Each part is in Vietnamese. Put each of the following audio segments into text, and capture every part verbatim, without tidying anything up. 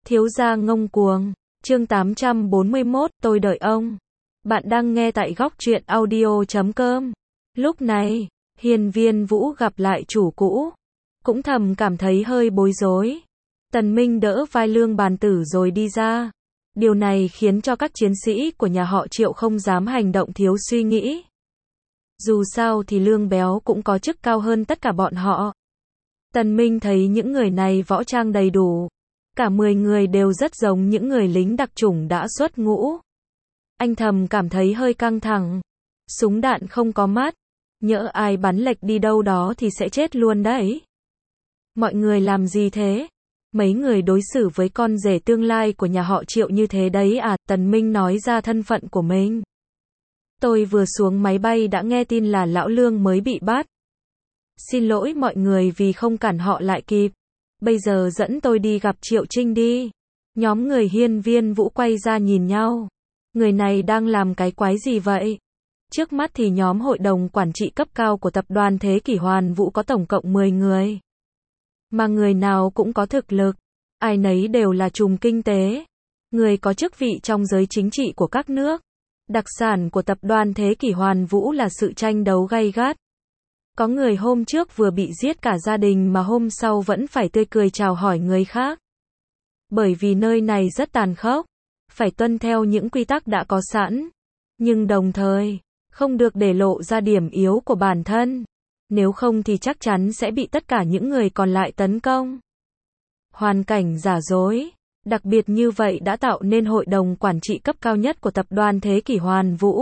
Thiếu gia ngông cuồng. Chương tám trăm bốn mươi mốt, tôi đợi ông. Bạn đang nghe tại góc truyện audio chấm com. Lúc này, Hiên Viên Vũ gặp lại chủ cũ, cũng thầm cảm thấy hơi bối rối. Tần Minh đỡ vai Lương Bàn Tử rồi đi ra. Điều này khiến cho các chiến sĩ của nhà họ Triệu không dám hành động thiếu suy nghĩ. Dù sao thì Lương Béo cũng có chức cao hơn tất cả bọn họ. Tần Minh thấy những người này võ trang đầy đủ. Cả mười người đều rất giống những người lính đặc chủng đã xuất ngũ. Anh thầm cảm thấy hơi căng thẳng. Súng đạn không có mắt. Nhỡ ai bắn lệch đi đâu đó thì sẽ chết luôn đấy. Mọi người làm gì thế? Mấy người đối xử với con rể tương lai của nhà họ Triệu như thế đấy à? Tần Minh nói ra thân phận của mình. Tôi vừa xuống máy bay đã nghe tin là lão Lương mới bị bắt. Xin lỗi mọi người vì không cản họ lại kịp. Bây giờ dẫn tôi đi gặp Triệu Trinh đi. Nhóm người Hiên Viên Vũ quay ra nhìn nhau. Người này đang làm cái quái gì vậy? Trước mắt thì nhóm hội đồng quản trị cấp cao của tập đoàn Thế Kỷ Hoàn Vũ có tổng cộng mười người. Mà người nào cũng có thực lực. Ai nấy đều là trùm kinh tế. Người có chức vị trong giới chính trị của các nước. Đặc sản của tập đoàn Thế Kỷ Hoàn Vũ là sự tranh đấu gay gắt. Có người hôm trước vừa bị giết cả gia đình mà hôm sau vẫn phải tươi cười chào hỏi người khác. Bởi vì nơi này rất tàn khốc, phải tuân theo những quy tắc đã có sẵn, nhưng đồng thời, không được để lộ ra điểm yếu của bản thân, nếu không thì chắc chắn sẽ bị tất cả những người còn lại tấn công. Hoàn cảnh giả dối, đặc biệt như vậy đã tạo nên hội đồng quản trị cấp cao nhất của tập đoàn Thế Kỷ Hoàn Vũ.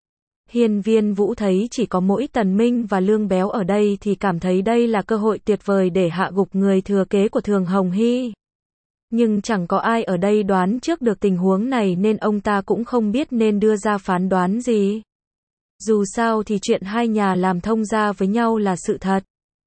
Hiên Viên Vũ thấy chỉ có mỗi Tần Minh và Lương Béo ở đây thì cảm thấy đây là cơ hội tuyệt vời để hạ gục người thừa kế của Thường Hồng Hy. Nhưng chẳng có ai ở đây đoán trước được tình huống này nên ông ta cũng không biết nên đưa ra phán đoán gì. Dù sao thì chuyện hai nhà làm thông gia với nhau là sự thật.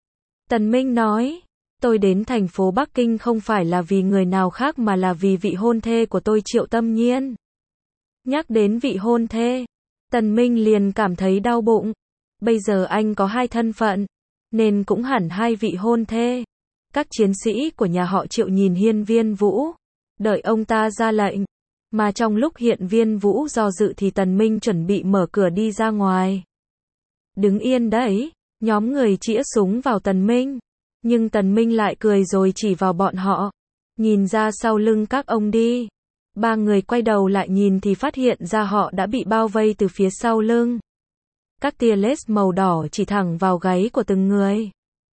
Tần Minh nói, tôi đến thành phố Bắc Kinh không phải là vì người nào khác mà là vì vị hôn thê của tôi Triệu Tâm Nhiên. Nhắc đến vị hôn thê, Tần Minh liền cảm thấy đau bụng. Bây giờ anh có hai thân phận, nên cũng hẳn hai vị hôn thê. Các chiến sĩ của nhà họ Triệu nhìn Hiên Viên Vũ, đợi ông ta ra lệnh. Mà trong lúc Hiên Viên Vũ do dự thì Tần Minh chuẩn bị mở cửa đi ra ngoài. Đứng yên đấy, nhóm người chĩa súng vào Tần Minh. Nhưng Tần Minh lại cười rồi chỉ vào bọn họ. Nhìn ra sau lưng các ông đi. Ba người quay đầu lại nhìn thì phát hiện ra họ đã bị bao vây từ phía sau lưng. Các tia laser màu đỏ chỉ thẳng vào gáy của từng người.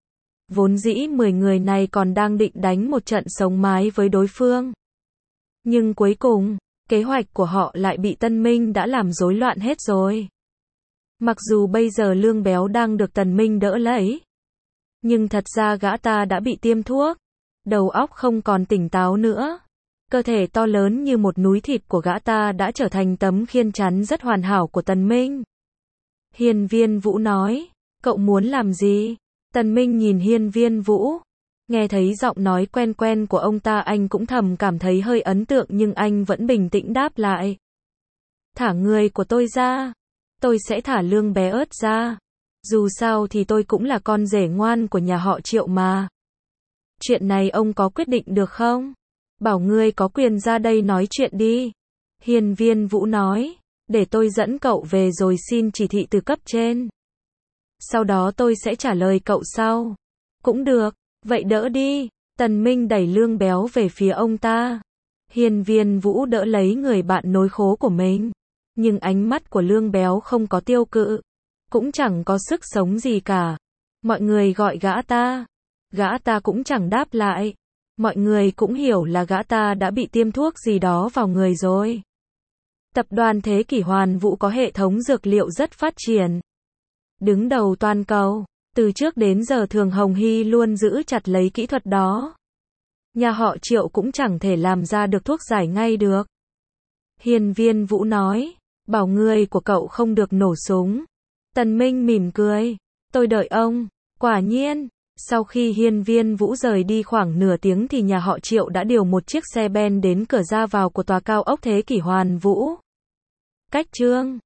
Vốn dĩ mười người này còn đang định đánh một trận sống mái với đối phương. Nhưng cuối cùng, kế hoạch của họ lại bị Tần Minh đã làm rối loạn hết rồi. Mặc dù bây giờ Lương Béo đang được Tần Minh đỡ lấy. Nhưng thật ra gã ta đã bị tiêm thuốc. Đầu óc không còn tỉnh táo nữa. Cơ thể to lớn như một núi thịt của gã ta đã trở thành tấm khiên chắn rất hoàn hảo của Tần Minh. Hiên Viên Vũ nói, cậu muốn làm gì? Tần Minh nhìn Hiên Viên Vũ. Nghe thấy giọng nói quen quen của ông ta anh cũng thầm cảm thấy hơi ấn tượng nhưng anh vẫn bình tĩnh đáp lại. Thả người của tôi ra. Tôi sẽ thả Lương Bé Ớt ra. Dù sao thì tôi cũng là con rể ngoan của nhà họ Triệu mà. Chuyện này ông có quyết định được không? Bảo ngươi có quyền ra đây nói chuyện đi. Hiên Viên Vũ nói, để tôi dẫn cậu về rồi xin chỉ thị từ cấp trên. Sau đó tôi sẽ trả lời cậu sau. Cũng được, vậy đỡ đi. Tần Minh đẩy Lương Béo về phía ông ta. Hiên Viên Vũ đỡ lấy người bạn nối khố của mình. Nhưng ánh mắt của Lương Béo không có tiêu cự. Cũng chẳng có sức sống gì cả. Mọi người gọi gã ta. Gã ta cũng chẳng đáp lại. Mọi người cũng hiểu là gã ta đã bị tiêm thuốc gì đó vào người rồi. Tập đoàn Thế Kỷ Hoàn Vũ có hệ thống dược liệu rất phát triển. Đứng đầu toàn cầu, từ trước đến giờ Thường Hồng Hy luôn giữ chặt lấy kỹ thuật đó. Nhà họ Triệu cũng chẳng thể làm ra được thuốc giải ngay được. Hiên Viên Vũ nói, bảo người của cậu không được nổ súng. Tần Minh mỉm cười, tôi đợi ông. Quả nhiên, sau khi Hiên Viên Vũ rời đi khoảng nửa tiếng thì nhà họ Triệu đã điều một chiếc xe ben đến cửa ra vào của tòa cao ốc Thế Kỷ Hoàn Vũ. Cách chương